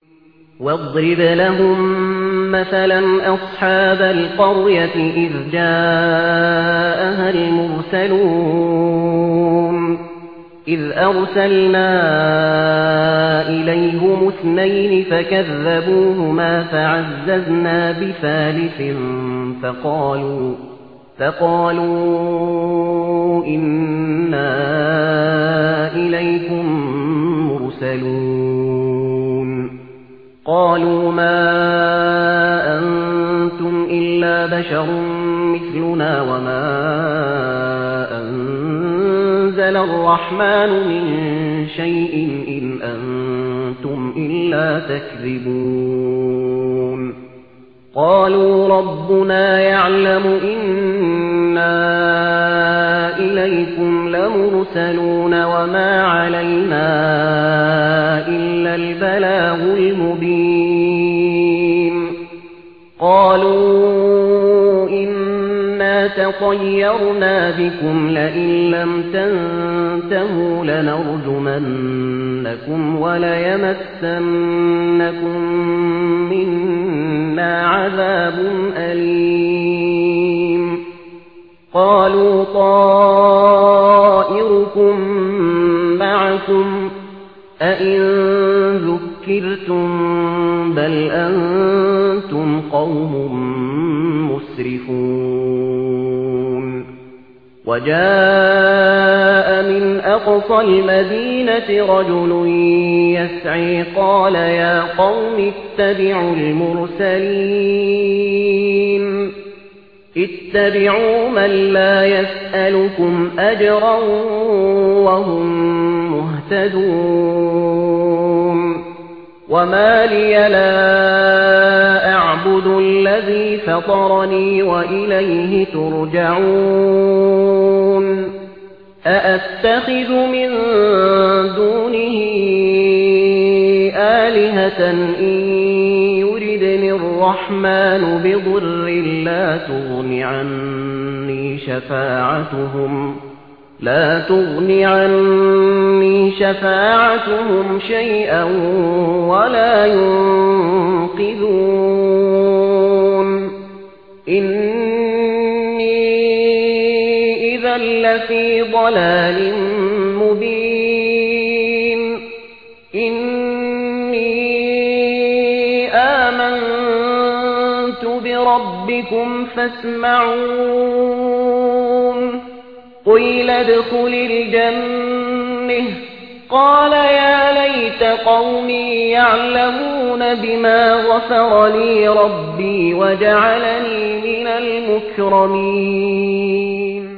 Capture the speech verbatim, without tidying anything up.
واضرب لهم مثلا أصحاب القرية إذ جاءها المرسلون إذ أرسلنا إليهم اثنين فكذبوهما فعززنا بثالث فقالوا فقالوا إنا إليكم مرسلون قالوا ما أنتم إلا بشر مثلنا وما أنزل الرحمن من شيء إن أنتم إلا تكذبون قالوا ربنا يعلم إنا إليكم لمرسلون وما علينا إلا البلاغ المبين قالوا إنا تطيرنا بكم لئن لم تنتهوا لنرجمنكم وليمسنكم منا عذاب أليم قالوا طائركم معكم أئن ذكرتم بل أنتم قوم مسرفون وجاء من أقصى المدينة رجل يسعي قال يا قوم اتبعوا المرسلين اتبعوا من لا يسألكم أجرا وهم مهتدون وما لي لا أعبد الذي فطرني وإليه ترجعون أأتخذ من دونه آلهة إن يردني الرحمن بضر لا تغن عني شفاعتهم لا تغن عني شفاعتهم شيئا ولا ينقذون إني إذا لفي ضلال مبين إني آمنت بربكم فاسمعون قيل ادخل الجنة قال يا ليت قومي يعلمون بما غفر لي ربي وجعلني من المكرمين